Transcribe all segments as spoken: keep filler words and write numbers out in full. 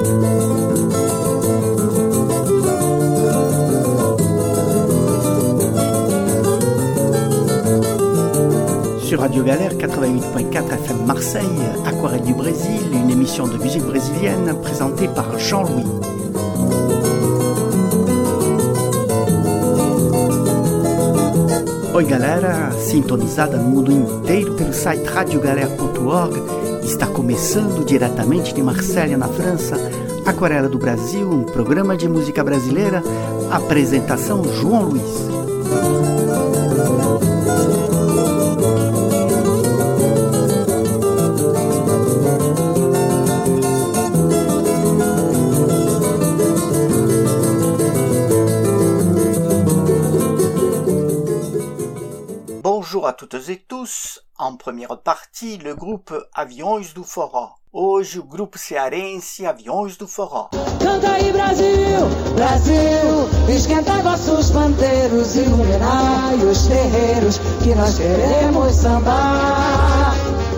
Sur Radio Galère quatre-vingt-huit point quatre F M Marseille, Aquarelle du Brésil, une émission de musique brésilienne présentée par Jean-Louis. Oi galera, sintonizada no mundo inteiro pelo site radio galera ponto org, está começando diretamente de Marselha, na França, Aquarela do Brasil, um programa de música brasileira, apresentação João Luiz. Bonjour à toutes et tous. En première partie, le groupe Aviões do Forró. Hoje o grupo cearense Aviões do Forró. Canta aí Brasil, Brasil, esquentai vossos pandeiros, iluminai os terreiros, que nós queremos sambar.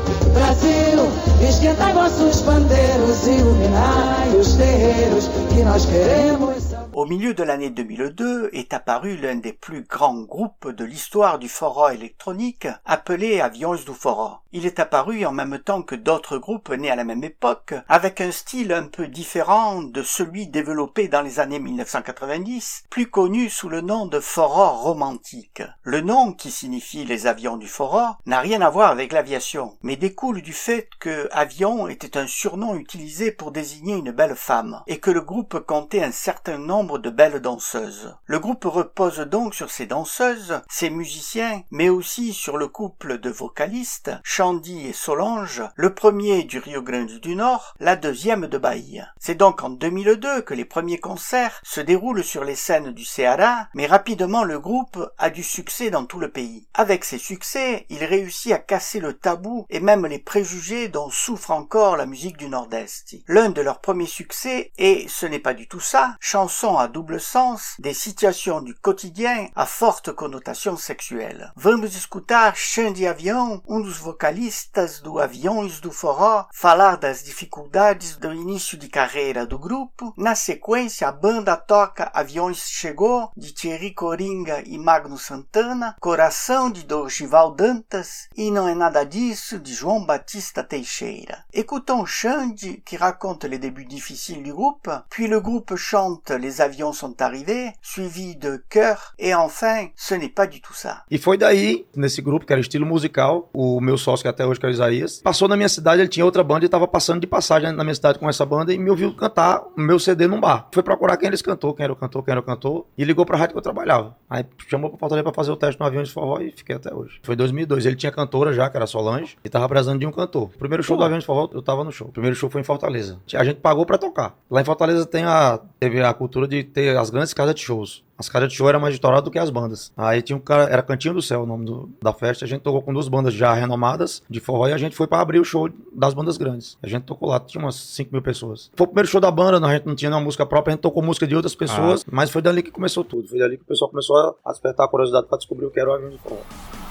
Brasil, esquentai vossos pandeiros, iluminai os terreiros, que nós queremos sambar. Au milieu de l'année deux mille deux est apparu l'un des plus grands groupes de l'histoire du forró électronique, appelé Aviões do Forró. Il est apparu en même temps que d'autres groupes nés à la même époque, avec un style un peu différent de celui développé dans les années mille neuf cent quatre-vingt-dix, plus connu sous le nom de forró romantique. Le nom, qui signifie les avions du forró, n'a rien à voir avec l'aviation, mais découle du fait que avion était un surnom utilisé pour désigner une belle femme, et que le groupe comptait un certain nombre de belles danseuses. Le groupe repose donc sur ces danseuses, ces musiciens, mais aussi sur le couple de vocalistes, Xandi et Solange, le premier du Rio Grande du Nord, la deuxième de Bahia. C'est donc en deux mille deux que les premiers concerts se déroulent sur les scènes du Ceará, mais rapidement le groupe a du succès dans tout le pays. Avec ces succès, il réussit à casser le tabou et même les préjugés dont souffre encore la musique du Nord-Est. L'un de leurs premiers succès est, ce n'est pas du tout ça, chanson à double sens, des situations du quotidien à forte connotation sexuelle. Vamos escutar Xandi Avião, um dos vocalistas do Aviões do Forró, falar das dificuldades do início de carreira do grupo. Na sequência, a banda toca Aviões Chegou, de Thierry Coringa e Magno Santana, Coração, de Dorival Dantas, e Não é Nada Disso, de João Batista Teixeira. Écoutons Xandi, qui raconte les débuts difficiles du groupe, puis le groupe chante Les avions sont arrivés, suivi de Cœur, et enfin, ce n'est pas du tout ça. E foi daí, nesse grupo, que era estilo musical, o meu sócio, que até hoje que é o Isaías, passou na minha cidade, ele tinha outra banda e estava passando de passagem na minha cidade com essa banda e me ouviu cantar o meu C D num bar. Foi procurar quem eles cantou, quem era o cantor, quem era o cantor, e ligou pra rádio que eu trabalhava. Aí chamou pra Fortaleza pra fazer o teste no Aviões de Forró e fiquei até hoje. Foi em dois mil e dois, ele tinha cantora já, que era Solange, e tava precisando de um cantor. O primeiro show Pô. do Aviões de Forró, eu tava no show. O primeiro show foi em Fortaleza. A gente pagou pra tocar. Lá em Fortaleza tem a, teve a cultura de ter as grandes casas de shows. As casas de show eram mais estouradas do que as bandas. Aí tinha um cara, era Cantinho do Céu o nome do, da festa. A gente tocou com duas bandas já renomadas de forró e a gente foi pra abrir o show das bandas grandes. A gente tocou lá, tinha umas cinco mil pessoas. Foi o primeiro show da banda, a gente não tinha nenhuma música própria, a gente tocou música de outras pessoas, ah. mas foi dali que começou tudo. Foi dali que o pessoal começou a despertar a curiosidade pra descobrir o que era o Avião de Forró.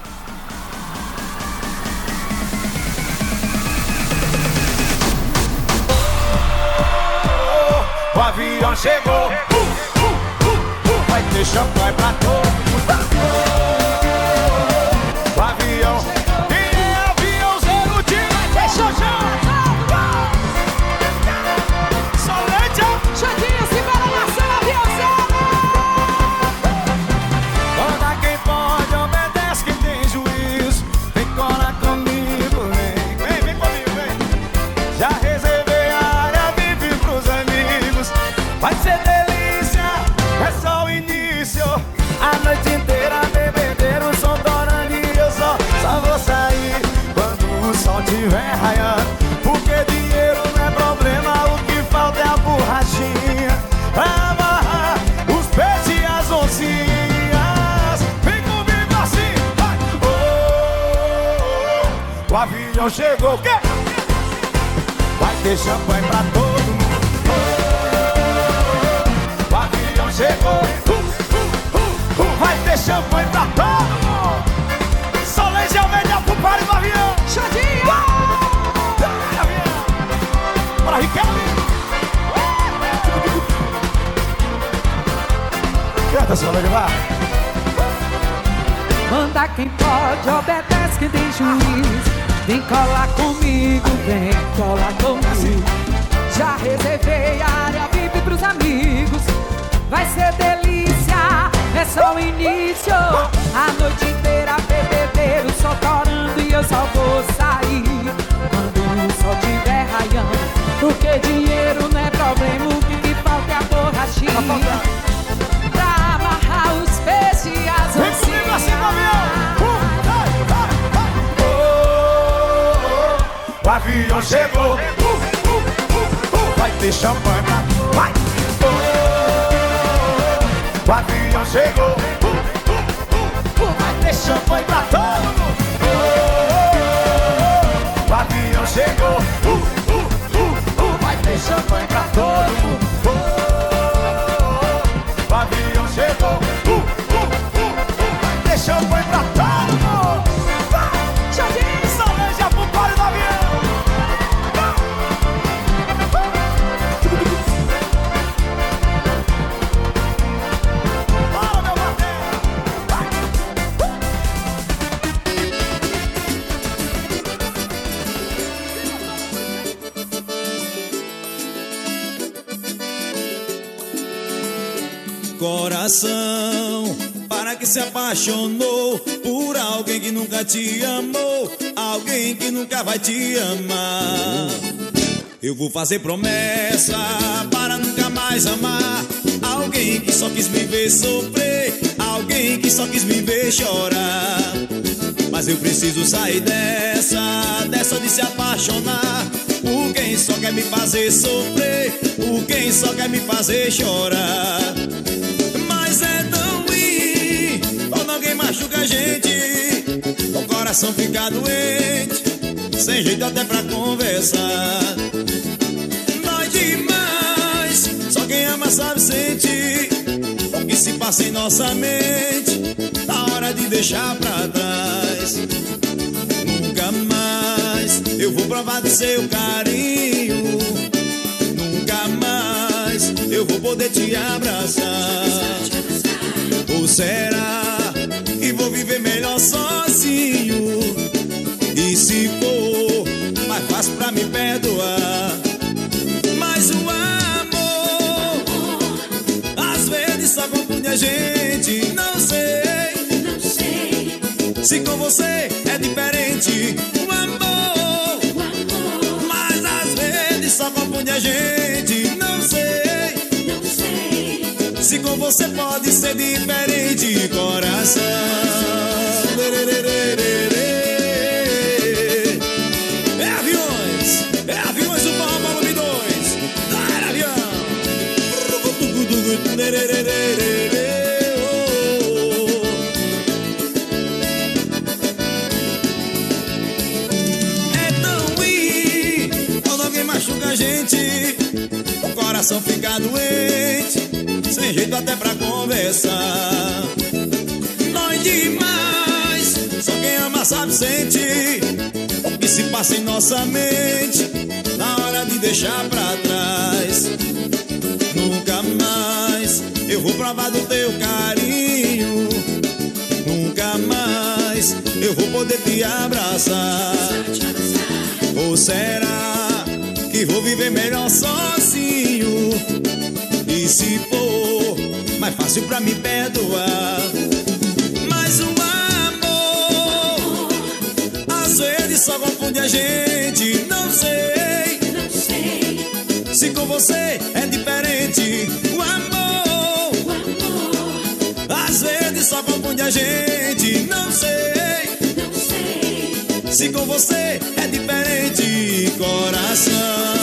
O avião chegou, uh, uh, uh, uh, vai ter champanhe pra todo mundo. O avião, quem é aviãozeiro de vai ter chojão. Solete, Xandinho, se para nação, aviãozeiro. Manda quem pode, obedece quem tem juízo. Vem colar comigo, vem, vem, vem comigo, vem. Já reservei a área V I P pros amigos. Vai ser delícia, é só o início. A noite inteira bebedeiro, o som torando e eu só, só vou sair quando o sol tiver raiando. Porque dinheiro não é problema, o que falta é a borrachinha pra amarrar os peixes e as oncinhas. Vem comigo assim, vai! Oh, oh, oh. O avião chegou, quê? Vai ter champanhe pra todo mundo. O avião chegou, uh, uh, uh, uh, vai ter champanhe pra todo mundo. Solange Almeida pro pare do avião. Xandinho! Bora, Riquelme! Canta essa melodia, vai. Manda quem pode, obedece quem tem juízo. Vem colar comigo, vem colar comigo. Já reservei a área V I P pros amigos. Vai ser delícia, é só o início. A noite inteira bebedeiro só torando e eu só vou sair quando o sol estiver raiando. Porque dinheiro não é problema, o que falta é a borrachinha pra amarrar os peixes e as Vem comigo assim, avião! Uh, vai, vai, vai. Oh, oh, oh, o avião chegou. Uh, uh, uh, uh, vai ter champanhe pra... Vai! Oh, oh, oh, o avião chegou. Uh, uh, uh, uh, vai ter champanhe pra todo mundo. Oh, oh, oh, o avião chegou. Uh, uh, uh, uh, vai ter champanhe pra todo mundo. Oh, oh, oh, o avião chegou. Uh, uh, uh, vai ter champanhe pra todo mundo. Vai, Xandinho, Solange, pro pole do avião. Bora, meu batera. Vai. Coração, para que se apaixonou por alguém que nunca te amou, alguém que nunca vai te amar. Eu vou fazer promessa para nunca mais amar alguém que só quis me ver sofrer, alguém que só quis me ver chorar. Mas eu preciso sair dessa, dessa de se apaixonar por quem só quer me fazer sofrer, por quem só quer me fazer chorar. Mas é tão ruim quando alguém machuca a gente, o coração fica doente, sem jeito até pra conversar. Dói demais, só quem ama sabe sentir o que se passa em nossa mente, na hora de deixar pra trás. Nunca mais eu vou provar do seu carinho, nunca mais eu vou poder te abraçar. Ou será que vou viver melhor sozinho? E se for, mais fácil pra me perdoar. Mas o amor às vezes só confunde a gente. Não sei, não sei se com você é diferente. O amor, o amor, mas às vezes só confunde a gente. Não sei, não sei se com você pode ser diferente, coração. É aviões, é aviões do Forró Volume dois. Dar avião. É tão ruim quando alguém machuca a gente, o coração fica doente, sem jeito até pra conversar. Dói demais, só quem ama sabe sentir o que se passa em nossa mente, na hora de deixar pra trás. Nunca mais eu vou provar do teu carinho, nunca mais eu vou poder te abraçar. Ou será que vou viver melhor sozinho? E se for, mais fácil pra me perdoar. Mas o amor às vezes só confunde a gente. Não sei, não sei se com você é diferente. O amor, o amor, às vezes só confunde a gente. Não sei, não sei se com você é diferente, coração.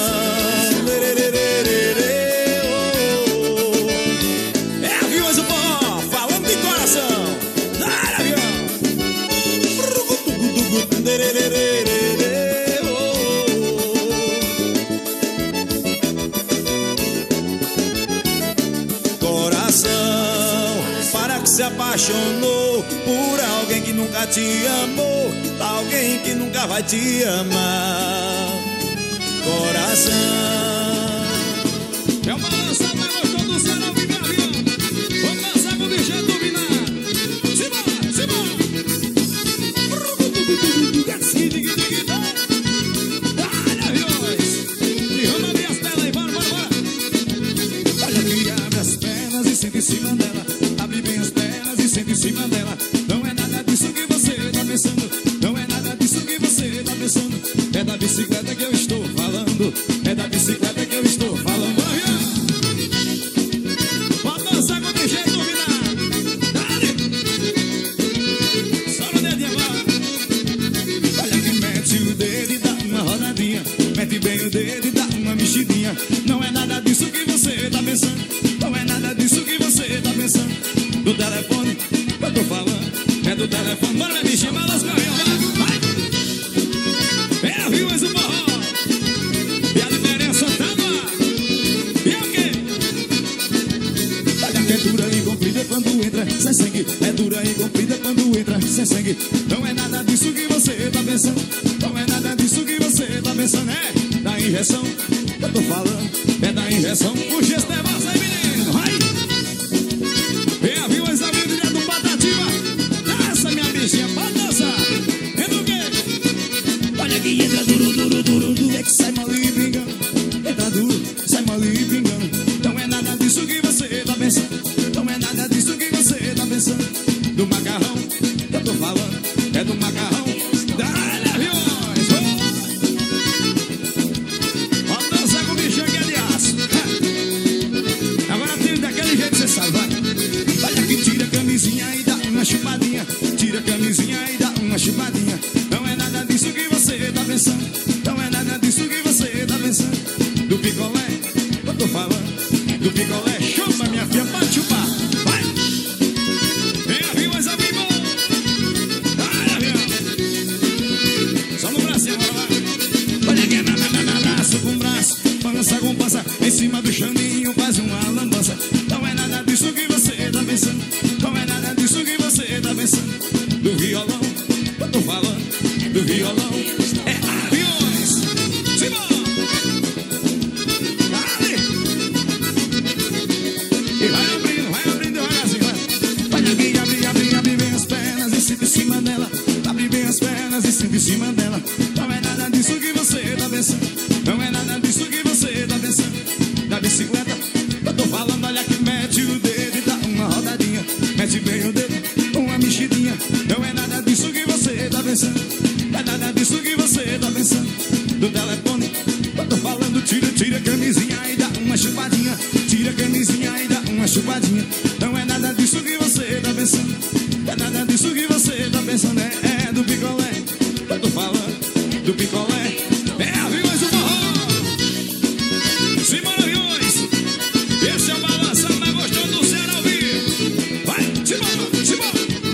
É aviões do Forró, falando de coração. Dar avião. Coração, para que se apaixonou por alguém que nunca te amou, alguém que nunca vai te amar. Coração. É uma lança pra nós todos, será o avião. Vamos lançar com o D J do telefone eu tô falando, é do telefone. Bora, minha bichinha, balança o carrinho, vai, vai. É a viúva do forró. E a diferença tá no ar. E é o quê? Olha que é dura e comprida quando entra sem sangue. É dura e comprida quando entra sem sangue. Não é nada disso que você tá pensando. Não é nada disso que você tá pensando. É da injeção, eu tô falando. É da injeção. O gesto é vossa, menino. Vai! É a viúva Isabel direto do Patativa. Dança, minha bichinha, pode dançar. É do quê? Olha que entra duro, duro, duro, duro. É que sai mal e pingando. Entra duro, sai mal e pingando. Não é nada disso que você tá pensando. Não é nada disso que você tá pensando. Do macarrão, eu tô falando. É do macarrão. Dá-lhe aviões. Vamos dançar com o bicho aqui, aliás. Agora tira daquele jeito, você sabe, vai. Olha que tira a camisinha e dá uma chupadinha. Tira a camisinha e dá uma chupadinha. Não é nada disso que você tá pensando. Não é nada disso que você tá pensando. Do picolé, eu tô falando. Do picolé, chupa minha filha, pode chupar. Vai! Vem a viúva, essa viúva. Vai, avião. Só no braço, agora vai. Olha que na, na, na, na, braço com braço. Balança com pança. Em cima do chaninho faz uma lambança. Não é nada disso que você tá pensando. Não é nada disso que você tá pensando. Do violão, eu tô falando. Do violão, é aviões. Simão! Dale! E vai abrindo, vai abrindo devagarzinho, vai. Olha aqui, abre, abre, abre bem as pernas e senta em cima dela. Abre bem as pernas e senta em cima dela. Não é nada disso que você tá pensando. Não é nada disso que você tá pensando. Da bicicleta, eu tô falando, olha que mete o dedo e dá uma rodadinha. Mete bem o dedo, uma mexidinha. Não é nada disso que você tá pensando. Não é nada disso que você tá pensando. Do telefone, eu tô falando, tira, tira a camisinha e dá uma chupadinha. Tira a camisinha e dá uma chupadinha. Não é nada disso que você tá pensando. Não é nada disso que você tá pensando. É, é do picolé, eu tô falando. Do picolé, é a viúva do forró. Simão aviões. Esse é o balançado mais gostoso do Ceará ao vivo. Vai, Simão, Simão.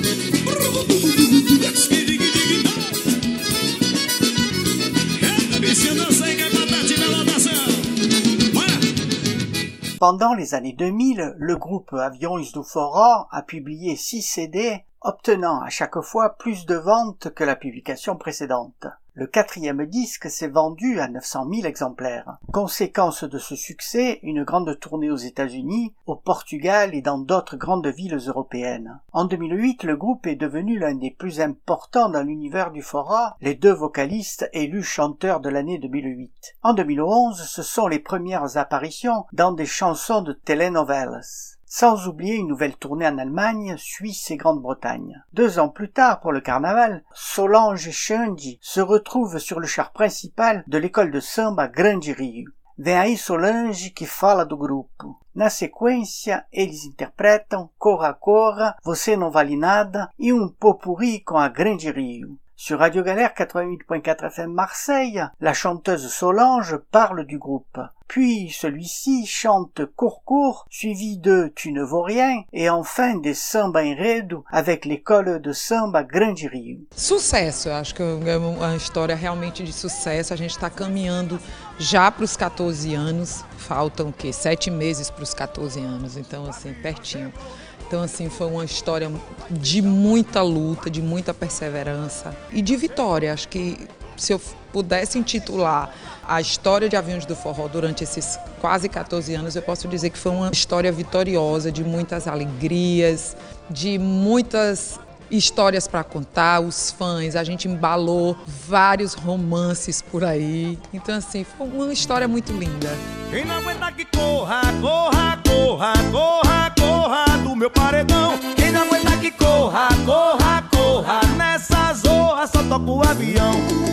Pendant les années deux mille, le groupe Aviões do Forró a publié six C D, obtenant à chaque fois plus de ventes que la publication précédente. Le quatrième disque s'est vendu à neuf cent mille exemplaires. Conséquence de ce succès, une grande tournée aux États-Unis, au Portugal et dans d'autres grandes villes européennes. En deux mille huit, le groupe est devenu l'un des plus importants dans l'univers du forró, les deux vocalistes élus chanteurs de l'année deux mille huit. En deux mille onze, ce sont les premières apparitions dans des chansons de telenovelas. Sans oublier une nouvelle tournée en Allemagne, Suisse et Grande-Bretagne. Deux ans plus tard, pour le carnaval, Solange Xande se retrouve sur le char principal de l'école de samba Grande Rio. Vem aí Solange que fala do grupo. Na sequência, eles interpretam Corra Corra, Você Não Vale Nada e um pot-pourri com a Grande Rio. Sur Radio Galère quatre-vingt-huit point quatre F M Marseille, la chanteuse Solange parle du groupe. Puis celui-ci chante Court Court, suivi de Tu ne vaux rien, et enfin des Samba Enredo avec l'école de samba Grande Rio. Sucesso, eu acho que é uma história realmente de sucesso. A gente está caminhando já para os catorze anos, faltam o quê? Sete meses para os catorze anos, então assim, pertinho. Então, assim, foi uma história de muita luta, de muita perseverança e de vitória. Acho que se eu pudesse intitular a história de Aviões do Forró durante esses quase catorze anos, eu posso dizer que foi uma história vitoriosa, de muitas alegrias, de muitas histórias para contar, os fãs, a gente embalou vários romances por aí. Então, assim, foi uma história muito linda. Quem não aguenta que corra, corra, corra, corra, corra do meu paredão. Quem não aguenta que corra, corra, corra, nessa zorra só toca o avião.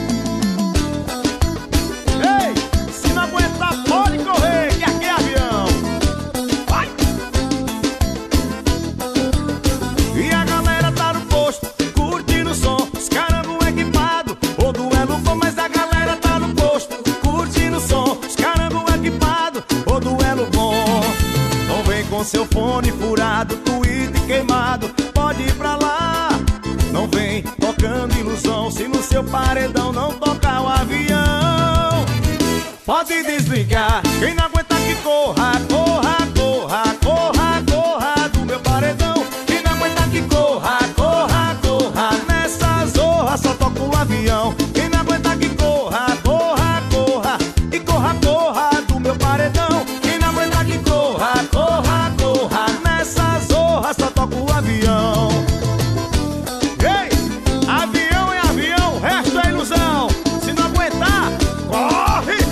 Ei, se não aguenta pode correr, que aqui é avião. Vai! E a galera tá no posto, curtindo o som, os carangos equipados. O duelo bom, mas a galera tá no posto, curtindo o som, os carangos equipados. O duelo bom, não vem com com seu fone furado, tweet queimado, pode ir pra lá. Não vem tocando ilusão, se no seu paredão não tocar o avião. Pode desligar, quem não aguenta que corra, corra, corra, corra, corra do meu paredão. Quem não aguenta que corra, corra, corra, nessa zorra só toca o avião. Quem não aguenta que corra, corra, corra, e corra, corra do meu paredão. Quem não aguenta que corra, corra, corra, nessa zorra só toca o avião. Ei, avião é avião, resto é ilusão. Se não aguentar, corre!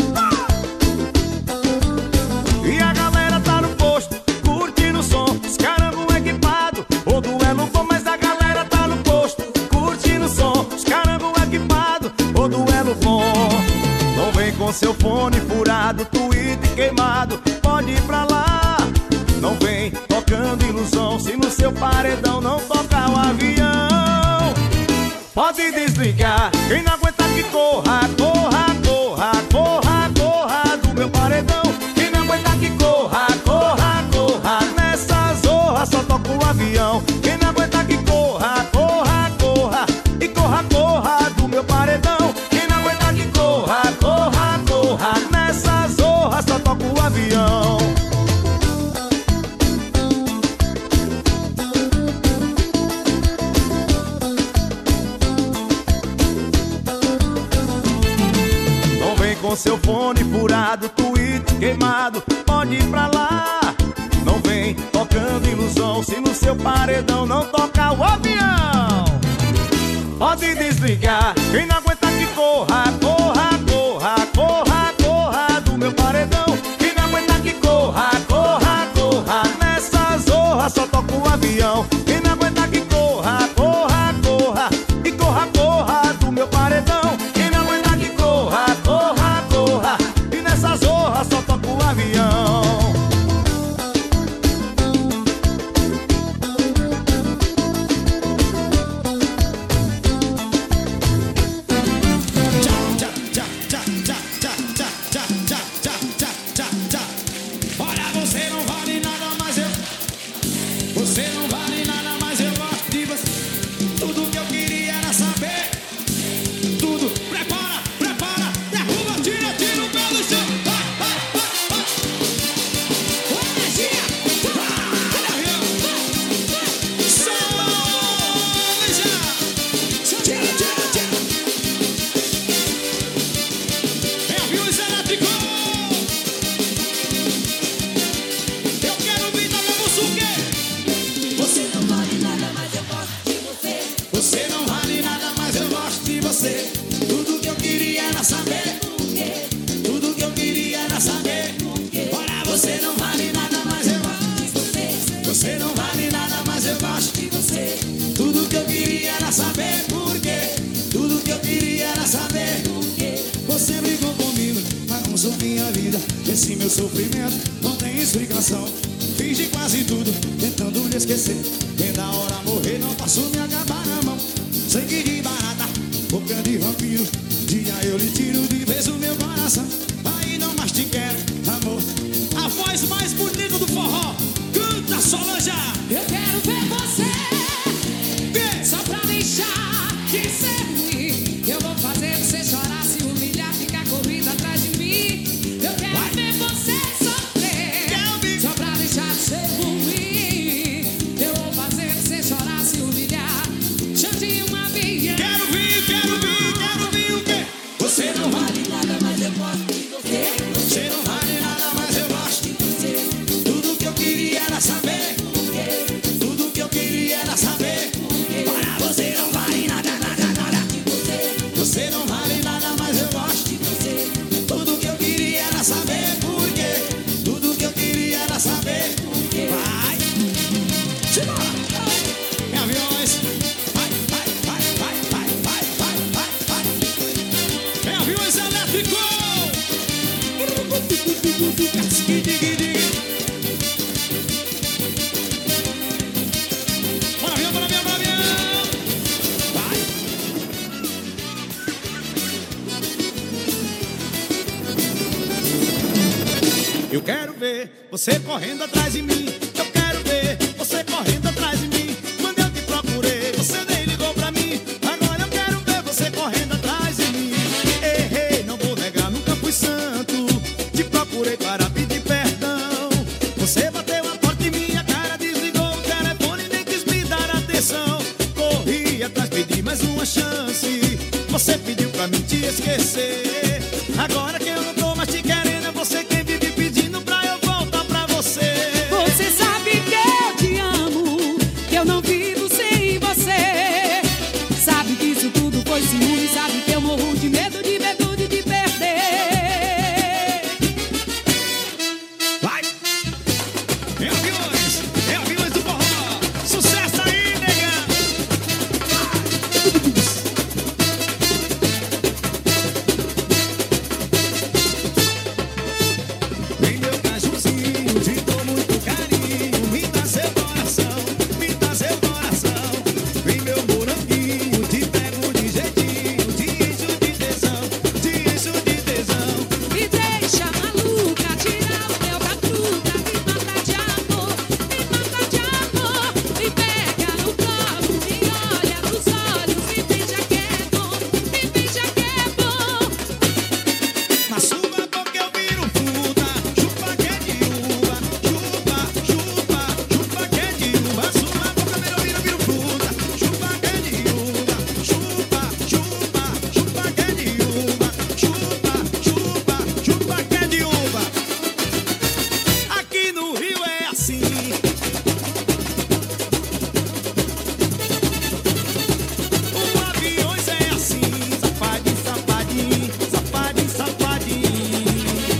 E a galera tá no posto, curtindo o som, os carangos equipados, o duelo bom, mas a galera tá no posto, curtindo o som, os carangos equipados, o duelo bom. Não vem com seu fone furado, tweet queimado, pode ir pra lá. Não vem tocando ilusão, se no seu paredão não tocar o avião. Pode desligar, quem não aguenta que corra, corra, corra, corra, corra do meu paredão. Quem não aguenta que corra, corra, corra, nessa zorra só toca o avião. Quem não aguenta que corra, corra, corra, e corra, corra do meu paredão. Quem não aguenta que corra, corra, corra, nessa zorra só toca o avião. Com seu fone furado, tweet queimado, pode ir pra lá. Não vem tocando ilusão, se no seu paredão não tocar o avião. Pode desligar, quem não aguenta que corra, corra, corra, corra, corra do meu paredão. Quem não aguenta que corra, corra, corra, nessa zorra só toca o avião. Quem não aguenta que corra, corra, corra, e corra, corra do meu paredão. Quem não aguenta que corra, corra, corra, e nessa zorra só toca o avião. Olha, você não vale nada, mas eu Você não vale nada, mas eu gosto de você. Tudo que eu queria era saber. Tudo, prepara, prepara, derruba, tira, tira o pé do chão. Vai, vai, vai, vai. Energia, olha, soja, tira, tira, tira. É aviões elétricos. Eu quero ouvir da minha música. Você não vale nada, mas eu gosto de você. Você não vale nada, mas eu gosto de você. Tudo que eu queria era saber. Tudo que eu queria era saber. Olha, você não vale nada, mas eu gosto de você. Você não vale nada, mas eu gosto de você. Tudo que eu queria era saber por quê. Tudo que eu queria era saber por quê. Você brigou comigo, bagunçou minha vida. Esse meu sofrimento não tem explicação. Fiz de quase tudo, tentando lhe esquecer. Vem da hora morrer, não posso me acabar na mão. Sangue de barata, boca de vampiro. Dia eu lhe tiro de vez o meu coração. Aí não mais te quero, amor. A voz mais bonita do forró. Canta, Solange. Eu quero ver você, Vê. só pra deixar de ser ruim. Eu vou fazer você chorar, se humilhar, ficar correndo atrás de mim. Eu quero Vai. ver você sofrer, Quero ver. só pra deixar de ser ruim. Eu vou fazer você chorar, se humilhar. Chante uma via. Quero vir, quero vir, quero vir o quê? Você não vale Nada, mas eu gosto de você. Você não vale nada, mas eu gosto. quero ver você correndo atrás de mim. Eu quero ver você correndo atrás de mim. Quando eu te procurei, você nem ligou pra mim. Agora eu quero ver você correndo atrás de mim. Ei, ei, não vou negar, nunca fui santo. Te procurei para pedir perdão. Você bateu a porta em minha cara, desligou o telefone, nem quis me dar atenção. Corri atrás, pedi mais uma chance. Você pediu pra mim te esquecer. Agora que eu não tô mais te querendo, é você quem vive pedindo pra eu voltar pra você. Você sabe que eu te amo, que eu não vivo sem você. Sabe que isso tudo foi ciúme, sabe que eu morro de medo, de medo de te perder. Vai! É aviões, é aviões do forró. Sucesso aí, negão! Vem meu cajuzinho, te dou muito carinho. Me dá seu coração, me dá seu coração. Vem meu moranguinho, te pego de jeitinho. Te encho de tesão, te encho de tesão. Me deixa maluca, tira o meu batuta. Me mata de amor, me mata de amor. Me pega no colo, me olha nos olhos. Me beija que é bom, me beija que é bom. Na sua boca eu viro fruta, chupa que é de uva, chupa, chupa, chupa que é de uva. Sua boca eu viro, viro fruta, chupa que é de uva, chupa, chupa, chupa que é de uva, chupa, chupa, chupa que é de uva. Aqui no Rio é assim. O aviões é assim, safadinho, safadinho, safadinho, safadinho.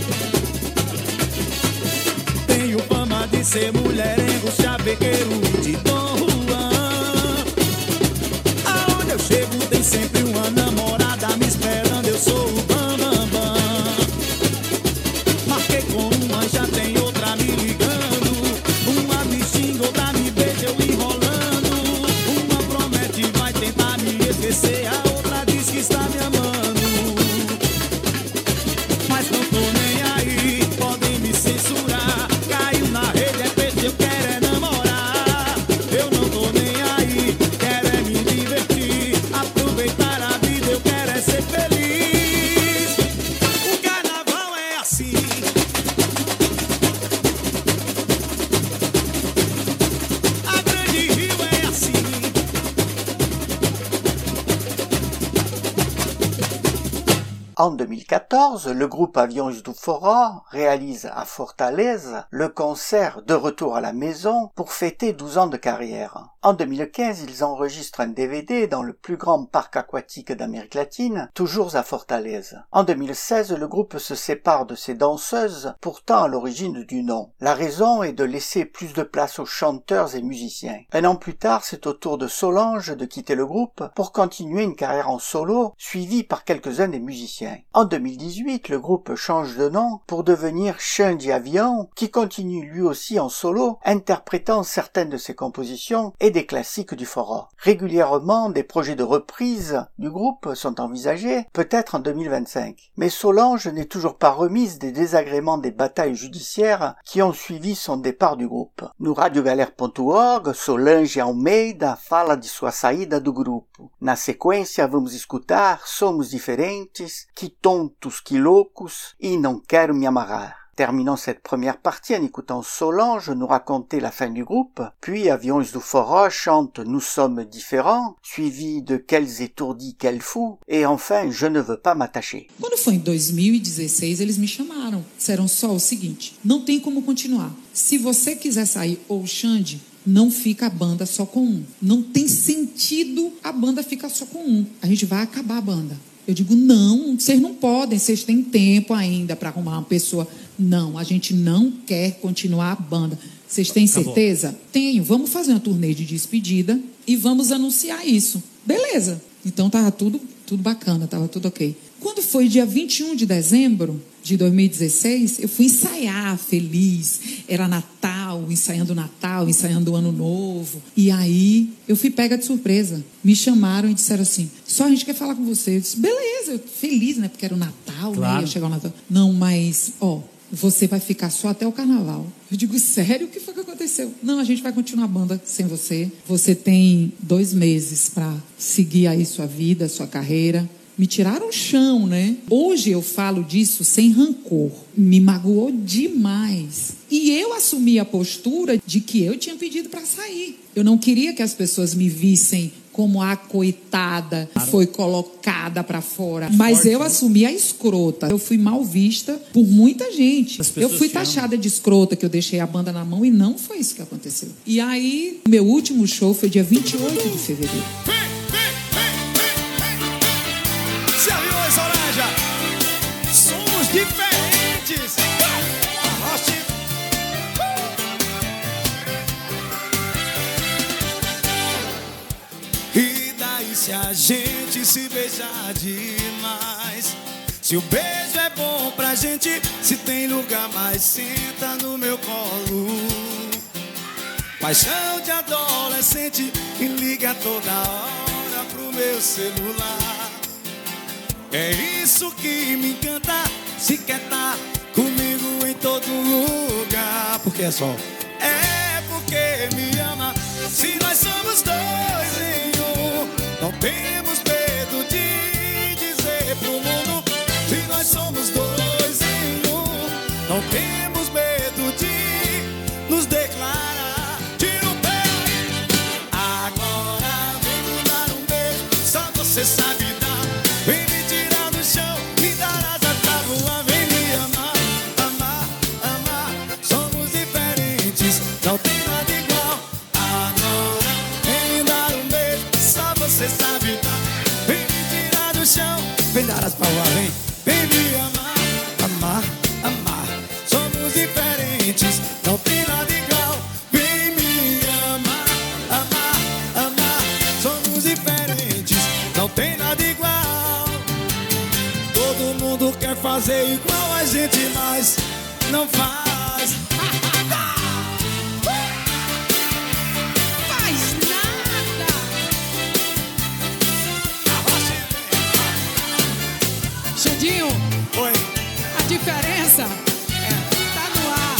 Tenho fama de ser mulherengo, chavequeiro e de Dom Juan. Aonde eu chego tem sempre uma namorada me esperando, eu sou o bam, bam, bam. Marquei com uma, já tem outra me ligando. Uma me xinga, outra me beija, eu enrolando. Uma promete, vai tentar me esquecer, a outra diz que está me amando. Mas não tô nem aí, podem me censurar. Caiu na rede, é peixe, eu quero é namorar. Eu não tô nem aí, quero é me divertir. Aproveitar a vida, eu quero é ser feliz. O carnaval é assim. A Grande Rio é assim. En deux mille quatorze, le groupe Aviões do Forró réalise à Fortaleza le concert De retour à la maison pour fêter douze ans de carrière. En deux mille quinze, ils enregistrent un D V D dans le plus grand parc aquatique d'Amérique latine, toujours à Fortaleza. En deux mille seize, le groupe se sépare de ses danseuses, pourtant à l'origine du nom. La raison est de laisser plus de place aux chanteurs et musiciens. Un an plus tard, c'est au tour de Solange de quitter le groupe pour continuer une carrière en solo, suivie par quelques-uns des musiciens. En deux mille dix-huit, le groupe change de nom pour devenir Xande Avião, qui continue lui aussi en solo, interprétant certaines de ses compositions et des classiques du forró. Régulièrement, des projets de reprise du groupe sont envisagés, peut-être en deux mille vingt-cinq. Mais Solange n'est toujours pas remise des désagréments des batailles judiciaires qui ont suivi son départ du groupe. No radiogalera ponto org, Solange Almeida fala de sua saída do grupo. Na sequência, vamos escutar Somos Diferentes, Que tontos, que loucos, e Não quero me amarrar. Terminons cette première partie en écoutant Solange nous raconter la fin du groupe, puis Aviões do Forró chante Nous sommes différents, suivi de Quels étourdis, quels fous, et enfin Je ne veux pas m'attacher. Quando foi em dois mil e dezesseis, eles me chamaram. Disseram só o seguinte: não tem como continuar. Se você quiser sair, ou Xande, não fica a banda só com um. Não tem sentido a banda ficar só com um. A gente vai acabar a banda. Eu digo, não, vocês não podem, vocês têm tempo ainda para arrumar uma pessoa. Não, a gente não quer continuar a banda. Vocês têm certeza? Acabou. Tenho, vamos fazer uma turnê de despedida e vamos anunciar isso. Beleza. Então tava tudo, tudo bacana, tava tudo ok. Quando foi dia vinte e um de dezembro de dois mil e dezesseis, eu fui ensaiar feliz. Era Natal, ensaiando Natal, ensaiando o Ano Novo. E aí eu fui pega de surpresa. Me chamaram e disseram assim, só a gente quer falar com você. Eu disse, beleza, eu feliz, né? Porque era o Natal, claro. Né? Ia chegar o Natal. Não, mas, ó, você vai ficar só até o carnaval. Eu digo, sério? O que foi que aconteceu? Não, a gente vai continuar a banda sem você. Você tem dois meses para seguir aí sua vida, sua carreira. Me tiraram o chão, né? Hoje eu falo disso sem rancor. Me magoou demais. E eu assumi a postura de que eu tinha pedido para sair. Eu não queria que as pessoas me vissem como a coitada que foi colocada para fora. Mas eu assumi a escrota. Eu fui mal vista por muita gente. Eu fui taxada de escrota, que eu deixei a banda na mão, e não foi isso que aconteceu. E aí, meu último show foi dia vinte e oito de fevereiro. Se aviões Soranja, somos diferentes. E daí se a gente se beijar demais? Se o beijo é bom pra gente, se tem lugar mais, senta no meu colo. Paixão de adolescente e liga toda hora pro meu celular. É isso que me encanta, se quer tá comigo em todo lugar. Porque é só é porque me ama. Se nós somos dois em um, não temos medo de dizer pro mundo. Se nós somos dois em um, não temos medo de nos declarar. Tira o pé aí. Agora vem me dar um beijo, só você sabe dar. Vem me tirar do chão, me dar asa pra voar. Vem me amar, amar, amar. Somos diferentes, não tem nada igual. Agora vem me dar um beijo, só você sabe dar. Vem me tirar do chão, vem dar asa pra voar. Vem, vem me amar, amar, amar. Somos diferentes, não tem nada igual. Vem me amar, amar, amar. Somos diferentes, não tem nada igual. Todo mundo quer fazer igual a gente, mas não faz. Faz nada. Xandinho, Oi. a diferença tá no ar.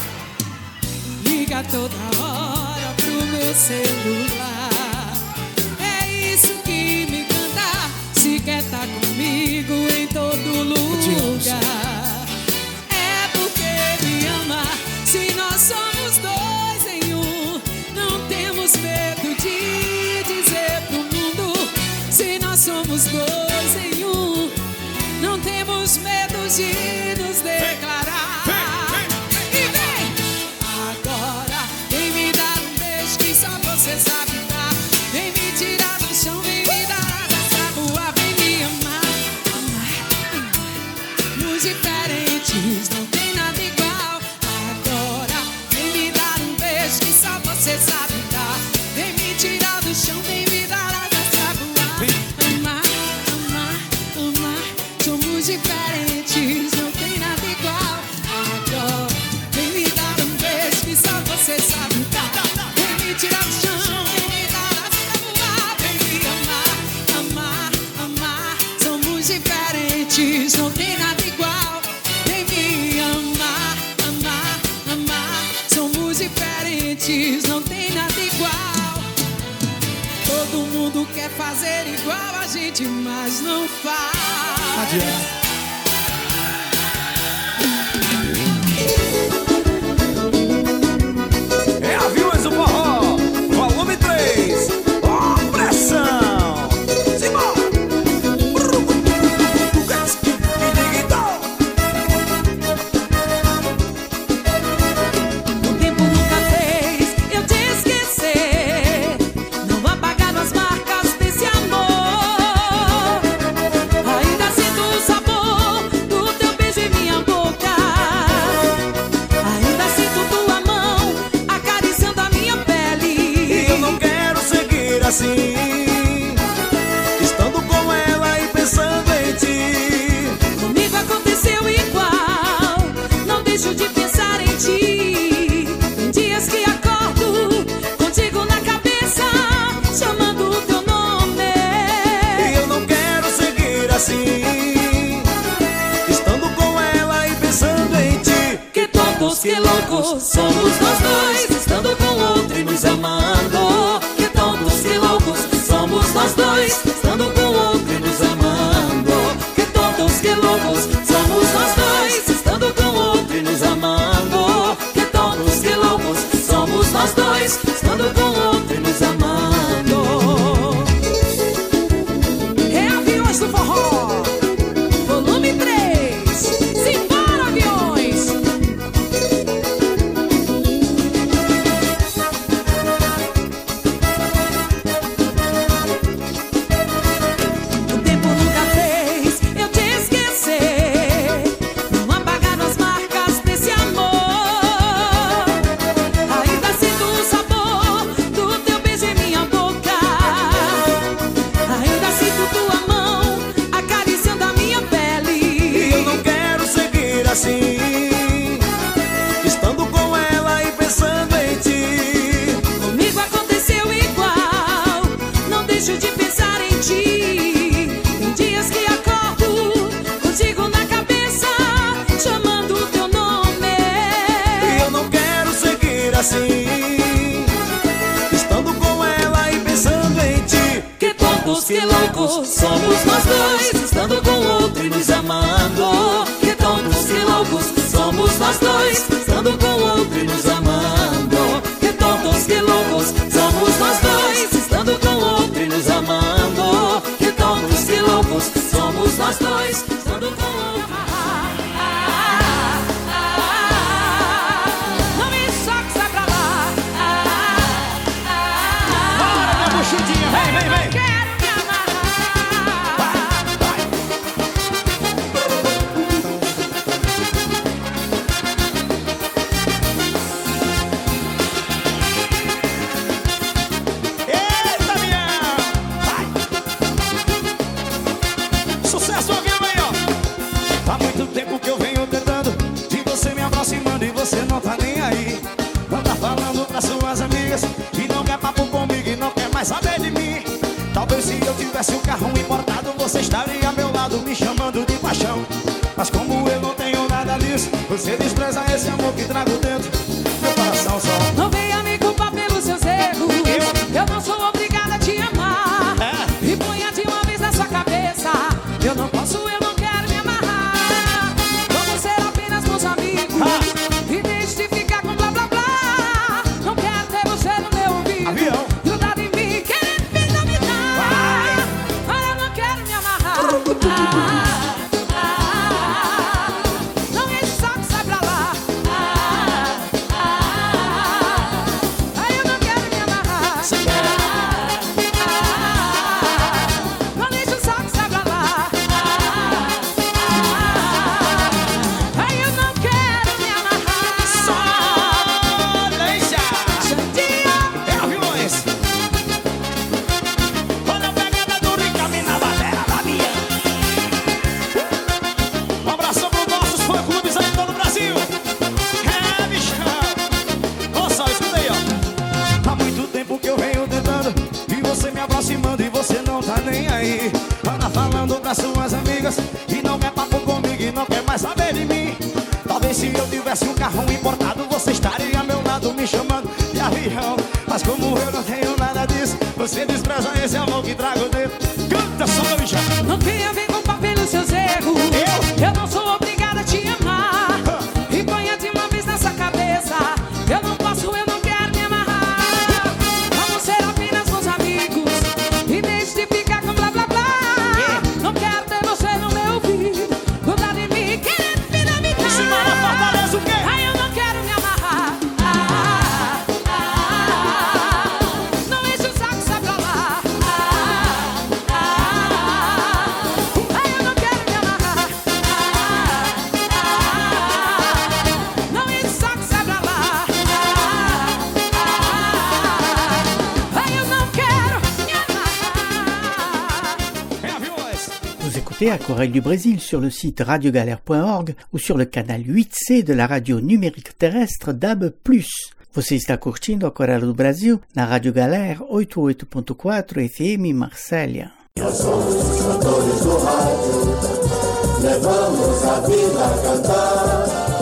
Liga toda hora pro meu celular. É isso que me encanta, se quer tá comigo em todo lugar. É porque me ama, se nós somos dois em um, não temos medo de dizer pro mundo. Se nós somos dois em um, não temos medo de nos declarar. E vem! Agora vem me dar um beijo que só você sabe dar. Vem me tirar do chão, vem me dar asas pra voar. Vem me amar, amar, amar. Nos diferentes não tem nada igual. Agora vem me dar um beijo que só você sabe dar. Vem me tirar do chão, vem me dar asas pra voar. Amar, amar, amar. Somos diferentes, não tem nada igual. Agora vem me dar um beijo que só você sabe dar. Vem me tirar do chão, vem me dar asas pra voar. Vem me amar, amar, amar. Somos diferentes, não tem nada igual. Vem me amar, amar, amar. Somos diferentes, não tem nada igual. Todo mundo quer fazer igual a gente, mas não faz. Adianta. É Aviões do Forró, volume três. Ó, pressão! Simbora! O tempo nunca fez eu te esquecer, não apagaram as marcas desse amor. Ainda sinto o sabor loucos somos nós dois, estando com outro e nos amando. Que tontos, que loucos somos nós dois, estando com outro e nos amando. Que tontos, que loucos somos nós dois, estando com outro e nos amando. Que tontos, que loucos somos nós dois, estando com outro e nos amando. É Aviões do Forró, volume três. Simbora, aviões! O tempo nunca fez eu te esquecer, não apagaram as marcas desse amor. Ainda sinto o sabor do teu beijo em minha boca, ainda sinto tua mão acariciando a minha pele. Eu não quero seguir assim, estando com ela e pensando em ti. Comigo aconteceu igual, não deixo de pensar em ti. Tem dias que acordo contigo na cabeça, chamando o teu nome. E eu não quero seguir assim, estando com ela e pensando em ti. Que tontos, que loucos somos nós dois, estando com outro e nos amando. Que tontos, que loucos somos nós dois, estando com outro e nos amando. Que tontos, que loucos somos nós dois, estando com outro e nos amando. Que tontos, que loucos somos nós dois, estando com outro. Não me soque, sai pra lá. Bora, minha buchudinha, vem, vem, vem. Quero me amarrar. Eita, Biel! Vai! Sucesso ao vivo aí, ó! Há muito tempo que eu venho tentando de você me aproximando e você não tá nem aí. Não tá falando pras suas amigas que não quer papo comigo e não quer mais saber de mim. Talvez se eu tivesse um carro importado, você estaria ao meu lado me chamando de paixão. Mas como eu não tenho nada disso, você despreza esse amor que trago dentro meu coração só. Não venha me culpar pelos seus erros. Eu não sou obrigada a te amar. É. E ponha de uma vez na sua cabeça: eu não posso, eu não quero me amarrar. Vamos ser apenas bons amigos. E deixe de ficar com blá blá blá. Não quero ter você no meu ouvido, Avião. grudado em mim, querendo me dominar. Ah, eu não quero me amarrar. Ah, ah, não enche o saco, sai pra lá. Ah, ah, ah, eu não quero me amarrar. Ah, não enche o saco, sai pra lá. Ah, ah, ah, eu não quero me amarrar. Só deixa! Xandinha. É aviões! Olha a pegada do Ricami na batera da minha. Um abração pros nossos fã-clubes aí em todo o Brasil. É, bichão! Ó só, escuta aí, ó. Há muito tempo que eu venho tentando e você me aproximando e você não tá nem aí. Anda falando pras suas amigas e não quer papo comigo e não quer mais saber de mim. Talvez se eu tivesse um carro importado, você estaria ao meu lado me chamando de avião. Mas como eu não tenho nada disso, você despreza esse amor que trago dentro. Canta só, bichão! Não venha me culpar pelos seus erros. Eu? Eu não sou obrigada a te amar. E ponha de uma vez nessa cabeça: eu não posso, eu não quero me amarrar. Vamos ser apenas bons amigos. E deixe de ficar com blá blá blá. Não quero ter você no meu ouvido, grudado em mim, querendo me dominar. Simara Fortaleza, o quê? Ai, eu não quero me amarrar. Ah, ah, ah, não enche o saco, sai pra lá. Ah, ah, ai, eu não quero me amarrar. Ah, ah, não enche o saco, sai pra lá. Ah, ah, ai, eu não quero me amarrar. É aviões! Vous écoutez Aquarelle du Brésil sur le site radiogalère point org ou sur le canal huit C de la radio numérique terrestre D A B plus. Você está curtindo Aquarelle do Brasil na Rádio Galère oitenta e oito ponto quatro F M Marsella. Nós somos os cantores do rádio, levamos a vida a cantar.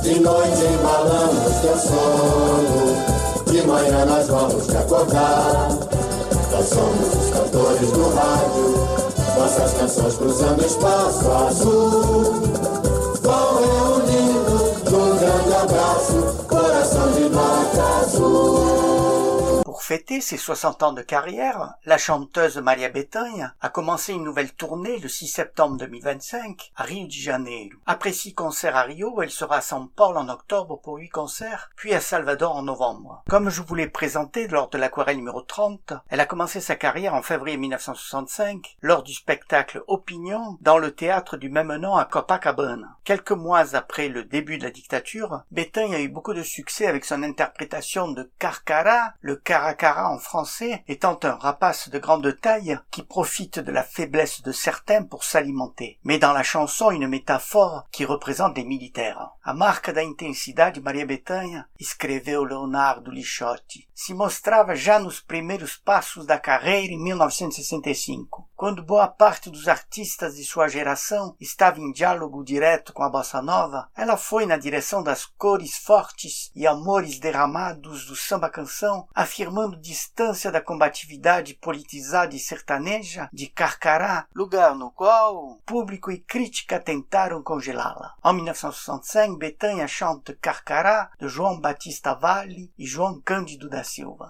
De noite embalamos teu sono, de manhã nós vamos te acordar. Nós somos os cantores do rádio, nossas canções cruzando espaço azul. Vão reunindo num grande abraço, coração de nota azul. Pour fêter ses soixante ans de carrière, la chanteuse Maria Bethânia a commencé une nouvelle tournée le six septembre deux mille vingt-cinq à Rio de Janeiro. Après six concerts à Rio, elle sera à São Paulo en octobre pour huit concerts, puis à Salvador en novembre. Comme je vous l'ai présenté lors de l'aquarelle numéro trente, elle a commencé sa carrière en février mille neuf cent soixante-cinq lors du spectacle Opinion dans le théâtre du même nom à Copacabana. Quelques mois après le début de la dictature, Bethânia a eu beaucoup de succès avec son interprétation de Carcara, le Caracara en français étant un rapace de grande taille qui profite de la faiblesse de certains pour s'alimenter, mais dans la chanson une métaphore qui représente les militaires. A marca da intensidade, Maria Bethânia, escreveu Leonardo Lixotti, se mostrava já nos primeiros passos da carreira em mil novecentos e sessenta e cinco, quando boa parte dos artistas de sua geração estava em diálogo direto com a bossa nova. Ela foi na direção das cores fortes e amores derramados do samba-canção, afirmando distância da combatividade politizada e sertaneja de Carcará, lugar no qual público e crítica tentaram congelá-la. En mille neuf cent soixante-cinq, Bethânia chante Carcará de João Batista Vale e João Cândido da Silva.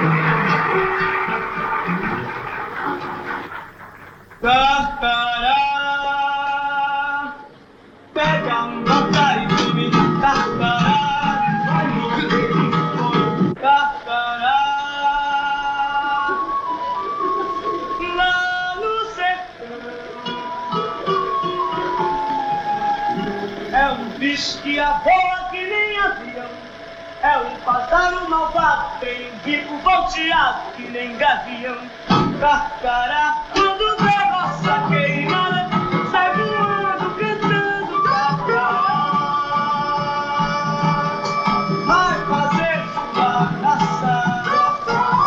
Carcará, pega uma caribe, Carcará, vai morrer, Carcará, lá no sertão. É um bicho que voa que nem avião, é um pássaro malvado, tem um bico volteado que nem gavião. Carcará, quando vê nossa queimada, sai voando, cantando Carcará. Vai fazer sua caçada,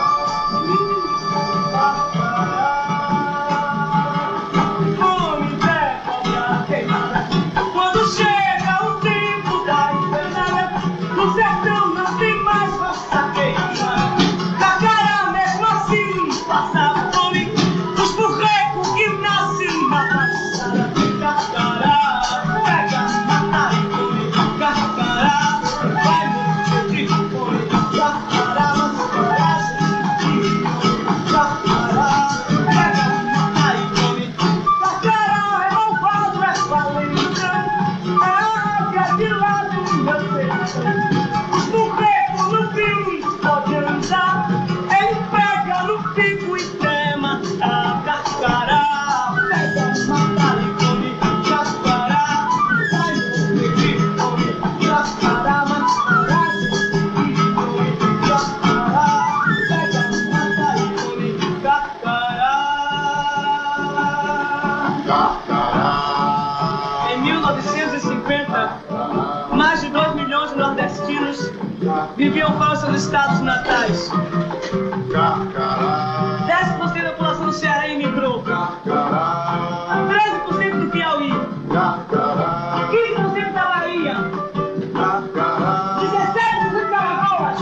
Carcará. Fome devolve a queimada, quando chega o tempo da invernada, no sertão não tem mais nossa queimada. Carcará mesmo assim passa. Viviam falsos nos estados natais. dez por cento da população do Ceará emigrou. treze por cento do Piauí. quinze por cento da Bahia. dezessete por cento da Alagoas.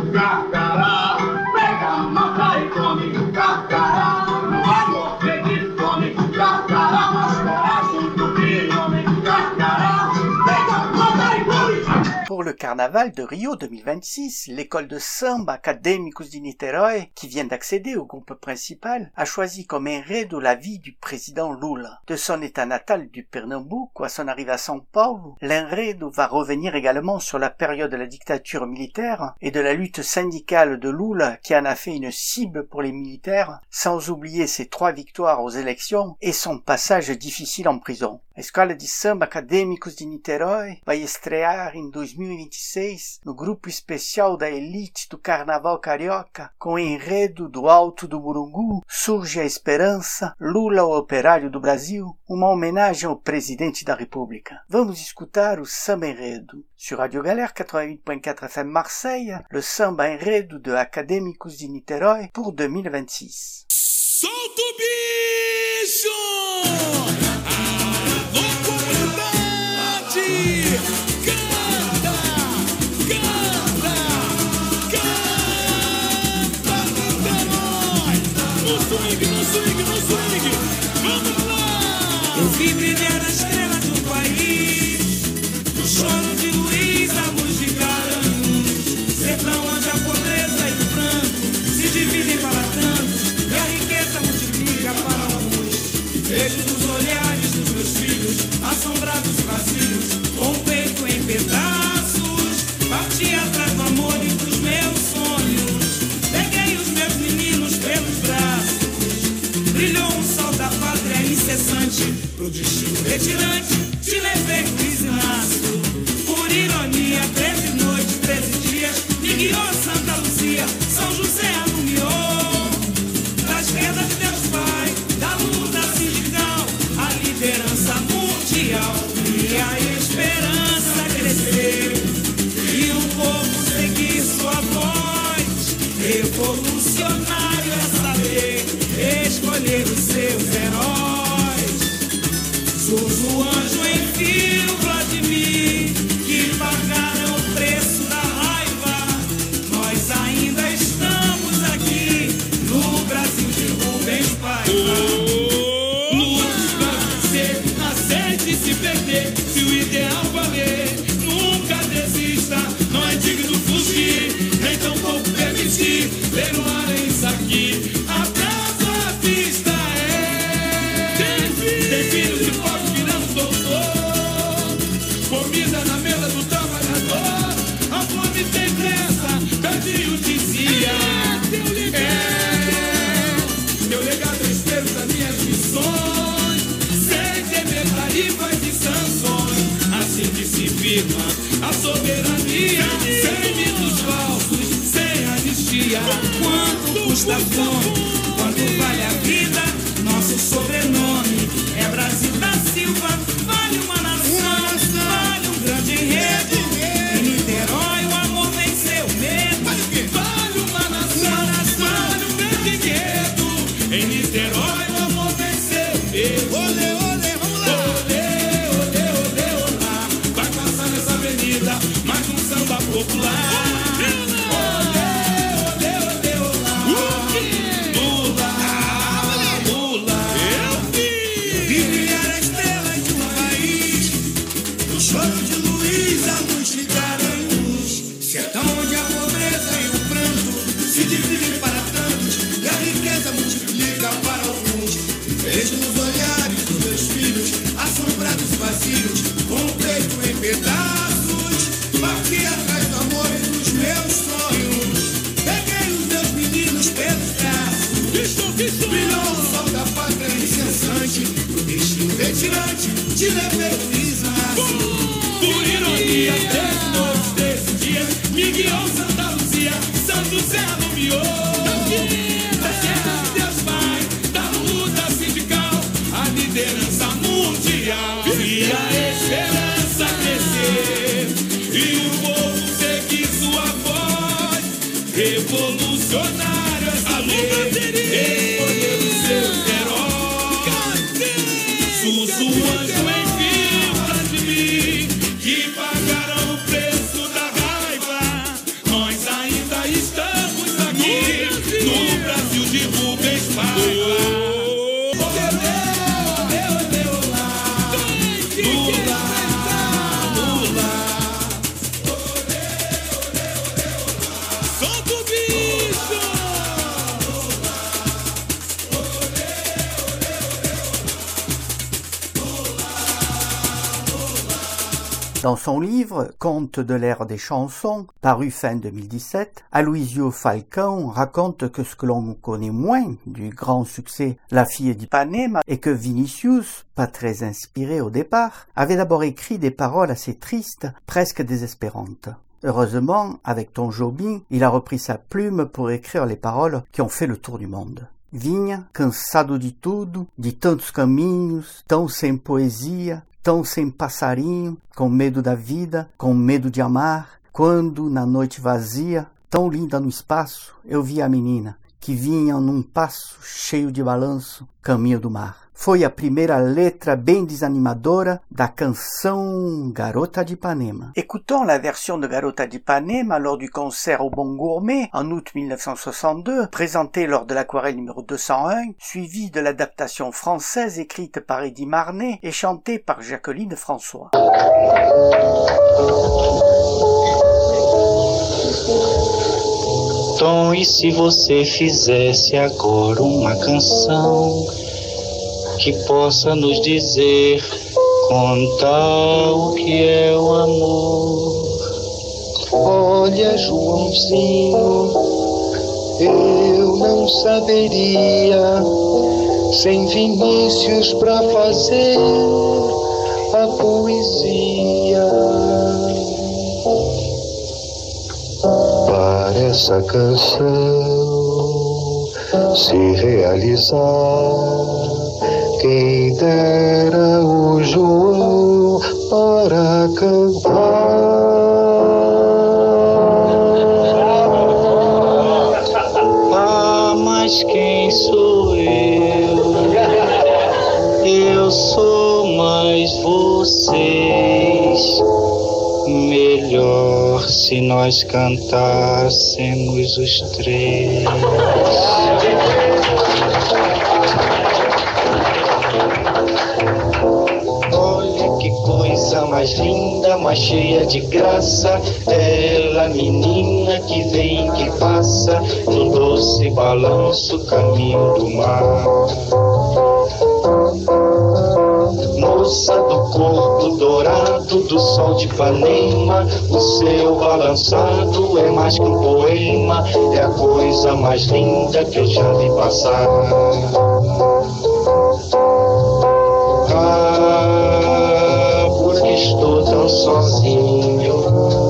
Pega, mata e come. Carcará, vai morrer de fome. Carcará, mas coragem do homem. Carcará, pega, mata e come. Pour le carnaval de Rio deux mille vingt-six, l'école de samba Académicos de Niterói, qui vient d'accéder au groupe principal, a choisi comme enredo la vie du président Lula. De son état natal du Pernambuco à son arrivée à São Paulo, l'enredo va revenir également sur la période de la dictature militaire et de la lutte syndicale de Lula qui en a fait une cible pour les militaires, sans oublier ses trois victoires aux élections et son passage difficile en prison. A Escola de Samba Acadêmicos de Niterói vai estrear em dois mil e vinte e seis no grupo especial da elite do Carnaval Carioca, com o enredo do Alto do Burungu, Surge a Esperança, Lula o Operário do Brasil, uma homenagem ao presidente da República. Vamos escutar o samba enredo. Sur Radio Galère quatre-vingt-huit point quatre F M Marseille, le samba enredo de Acadêmicos de Niterói pour deux mille vingt-six. Solta o bicho! Alô, comunidade! Canta! guiou Santa Luzia, São José alumiou. Da esquerda de Deus Pai, da luta sindical, a liderança mundial e a esperança crescer. E o povo seguir sua voz, revolucionário é saber escolher os seus heróis. Surge o anjo em fio, Vladimir, que pagaram o preço da raiva. Nós ainda estamos aqui no Brasil de Rubens Paiva. Lute pra vencer, aceite se perder, se o ideal valer, nunca desista, não é digno fugir, nem tampouco permitir ler no ar isso aqui. Abraço à vista é. Tem filhos de pobre virando doutor, comida na mesa do trabalhador, a fome tem pressa, Cadinho dizia. É, meu legado é espelho das minhas missões, sem temer tarifas e sanções, assim que se firma a soberania, sem mitos falsos, sem anistia. Quanto custa a fome? Quanto vale a vida? Nosso sobrenome é Brasil da Silva. Vale uma nação, vale um grande enredo. Em Niterói o amor venceu o medo. Vale uma nação, vale um grande enredo. Em Niterói o amor venceu o medo. Olê, olê, vamos lá. Olê, olê, olê, olá. Vai passar nessa avenida mais um samba popular. Vejo nos olhares dos meus filhos, assombrados vazios, com o peito em pedaços. Parti atrás do amor e dos meus sonhos. Peguei os meus meninos pelos braços. Brilhou o sol da pátria incessante. Pro destino retirante, te levei o risaço. Por ironia, desse noite, desse dia, me guiou Santa Luzia, São José alumiou. Liderança mundial e a esperança crescer, e o povo seguir sua voz, revolucionário é saber escolher os seus heróis. Sussurrando em fio pra mim, que pagaram o preço da raiva. Nós ainda estamos aqui no Brasil de Rubens Paiva. Dans son livre « Contes de l'ère des chansons », paru fin deux mille dix-sept, Aloisio Falcão raconte que ce que l'on connaît moins du grand succès La fille d'Ipanema est que Vinicius, pas très inspiré au départ, avait d'abord écrit des paroles assez tristes, presque désespérantes. Heureusement, avec Tom Jobim, il a repris sa plume pour écrire les paroles qui ont fait le tour du monde. Vinha, cansado de tudo, de tantos caminhos, tão sem poesia, tão sem passarinho, com medo da vida, com medo de amar, quando, na noite vazia, tão linda no espaço, eu vi a menina, que vinha num passo cheio de balanço, caminho do mar. Foi a primeira letra bem desanimadora da canção Garota de Ipanema. Écoutons la version de Garota de Ipanema lors du concert au Bon Gourmet en août mille neuf cent soixante-deux, présentée lors de l'aquarelle numéro deux cent un, suivie de l'adaptation française écrite par Eddie Marnet et chantée par Jacqueline François. Tom, e se você fizesse agora uma canção que possa nos dizer, contar o que é o amor? Olha, Joãozinho, eu não saberia, sem Vinícius pra fazer a poesia. Para essa canção se realizar. Quem dera o João para cantar. Ah, mas quem sou eu? Eu sou mais vocês. Melhor se nós cantássemos os três. Olha que coisa mais linda, mais cheia de graça. Ela, menina que vem e que passa no doce balanço, caminho do mar. Moça do corpo dourado do sol de Ipanema, o seu balançado é mais que um poema, é a coisa mais linda que eu já vi passar. Ah, porque estou tão sozinho.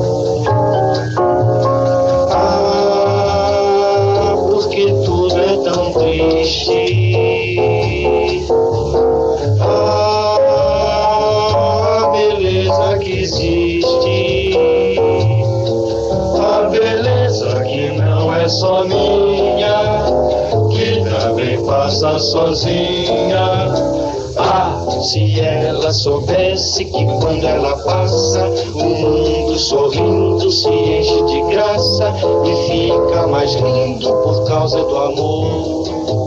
Ah, porque tudo é tão triste. Que existe a beleza que não é só minha, que também passa sozinha. Ah, se ela soubesse que quando ela passa o mundo sorrindo se enche de graça e fica mais lindo por causa do amor,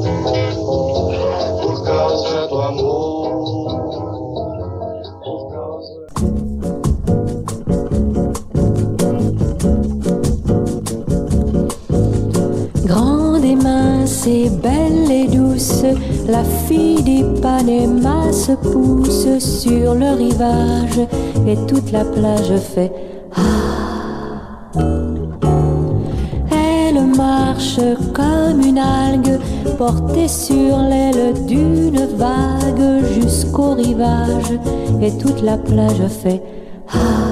por causa do amor. C'est belle et douce, la fille d'Ipanema se pousse sur le rivage et toute la plage fait ah. Elle marche comme une algue portée sur l'aile d'une vague jusqu'au rivage et toute la plage fait ah.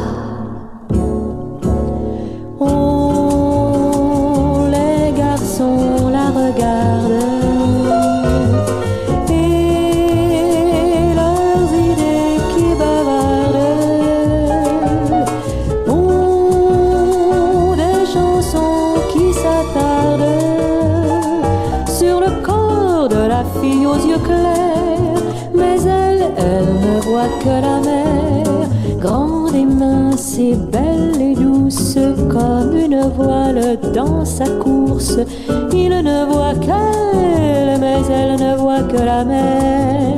Que la mer, grande et mince et belle et douce, comme une voile dans sa course. Il ne voit qu'elle, mais elle ne voit que la mer.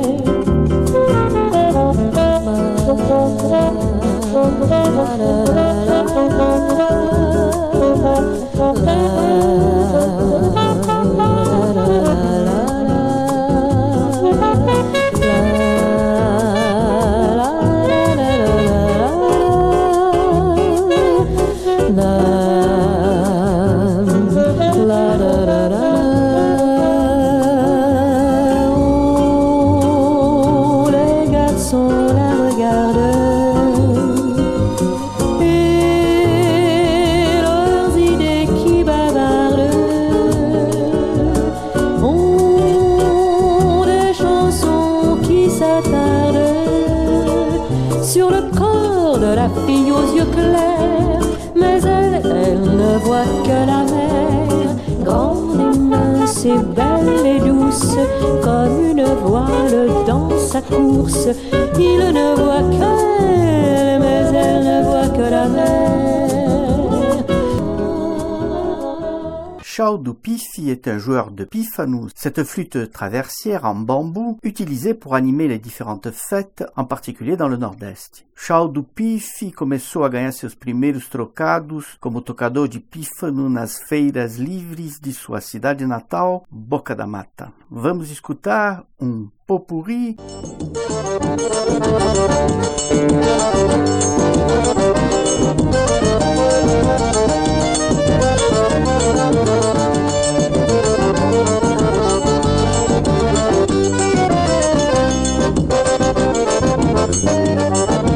C'est belle et douce comme une voile dans sa course. Il ne voit qu'elle, mais elle ne voit que la mer. Chao du Pifi est un joueur de pífano, cette flûte traversière en bambou utilisée pour animer les différentes fêtes, en particulier dans le Nordeste. Chao du Pifi começou a ganhar seus primeiros trocados como tocador de pífano nas feiras livres de sua cidade natal, Boca da Mata. Vamos escutar um popurrí.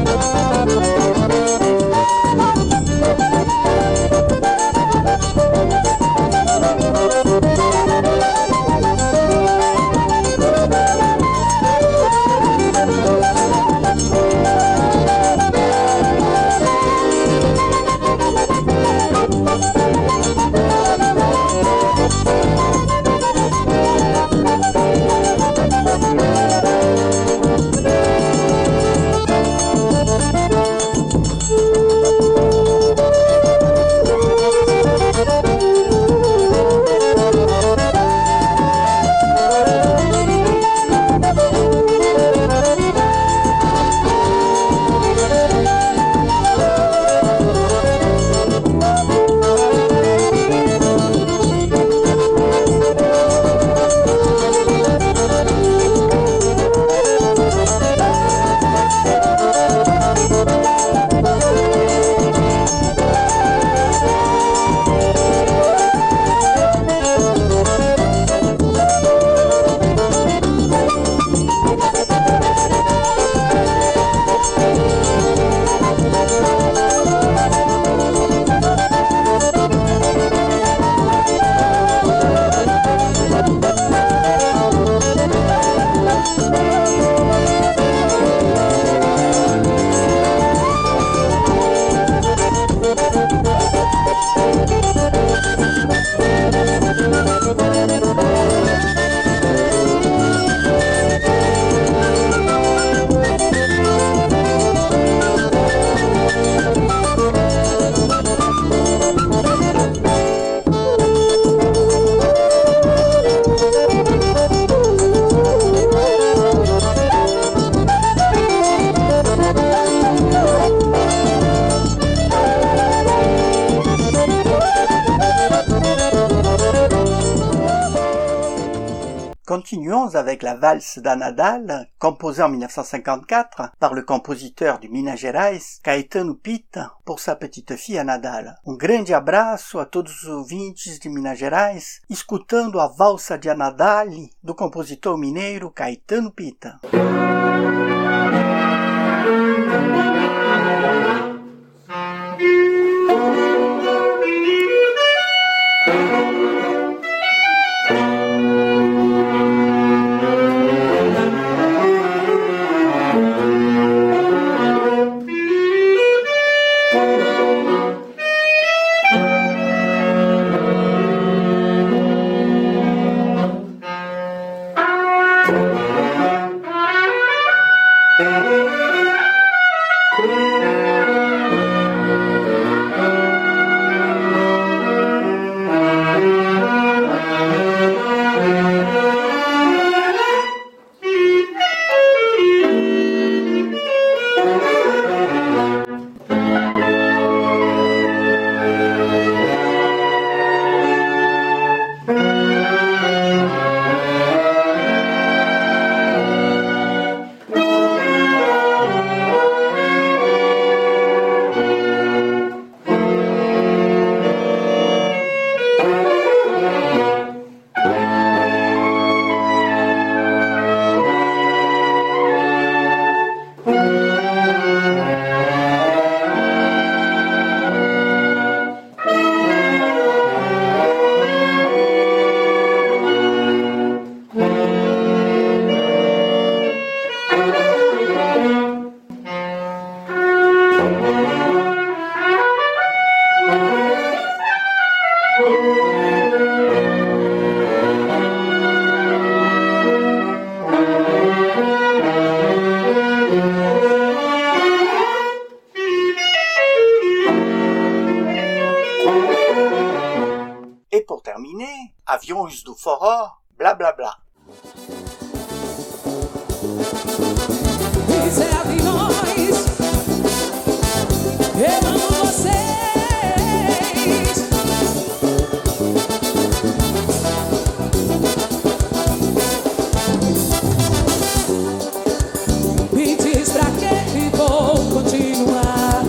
Thank you. Continuons avec la valse d'Anadal, composée en mille neuf cent cinquante-quatre par le compositeur du Minas Gerais, Caetano Pita, pour sa petite fille Anadal. Um grande abraço a todos os ouvintes de Minas Gerais, escutando a valsa de Anadal do compositor mineiro Caetano Pita. Et pour terminer, Aviões do Forró, blablabla. Isso é aviões, eu amo vocês. Me diz pra que vou continuar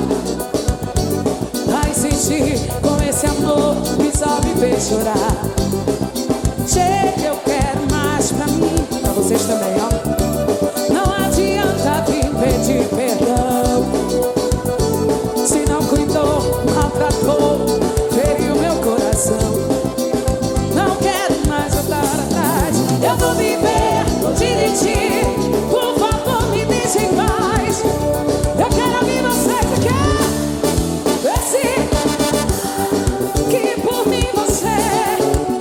a insistir com esse amor que só me fez chorar. Chega, eu quero mais pra mim, pra vocês também, ó. Não adianta vir pedir perdão, se não cuidou, maltratou, feriu meu coração. Não quero mais voltar atrás, eu vou viver longe de ti. Por favor, me deixe em paz. Eu quero ouvir vocês aqui. Esse que por mim você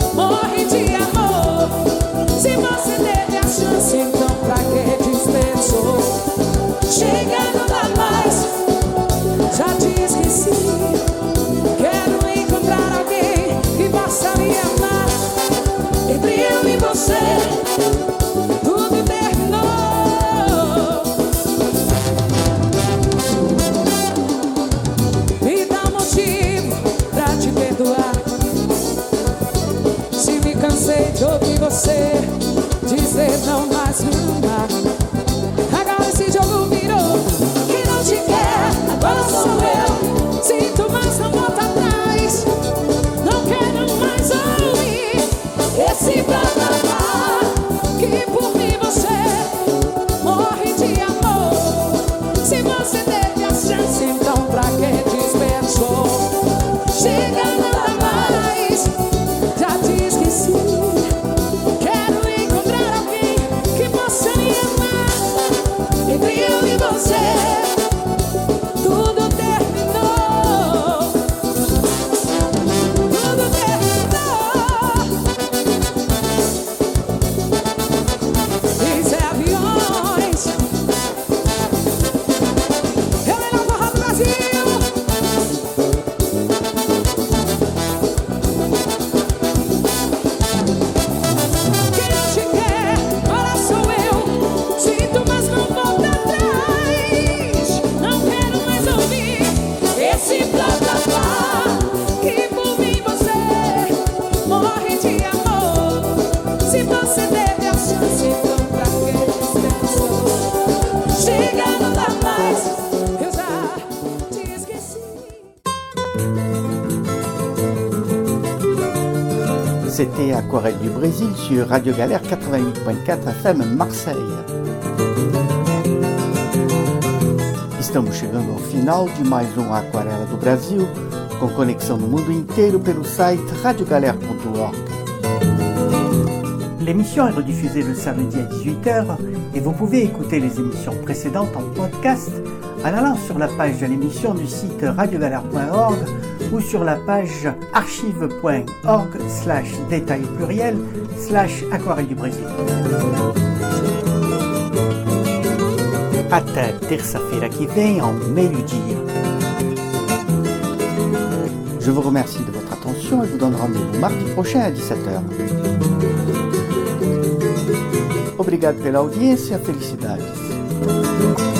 C'était Aquarelle du Brésil sur Radio Galère quatre-vingt-huit virgule quatre F M Marseille. Estamos chegando ao final de mais um Aquarela do Brasil, com conexão no mundo inteiro pelo site radio galère point org. L'émission est rediffusée le samedi à dix-huit heures et vous pouvez écouter les émissions précédentes en podcast en allant sur la page de l'émission du site radio galère point org ou sur la page archive point org slash détail pluriel slash aquarelle du Brésil. Até terça-feira que vem ao meio-dia. Je vous remercie de votre attention et vous donne rendez-vous mardi prochain à dix-sept heures. Obrigado pela audiência, felicidades.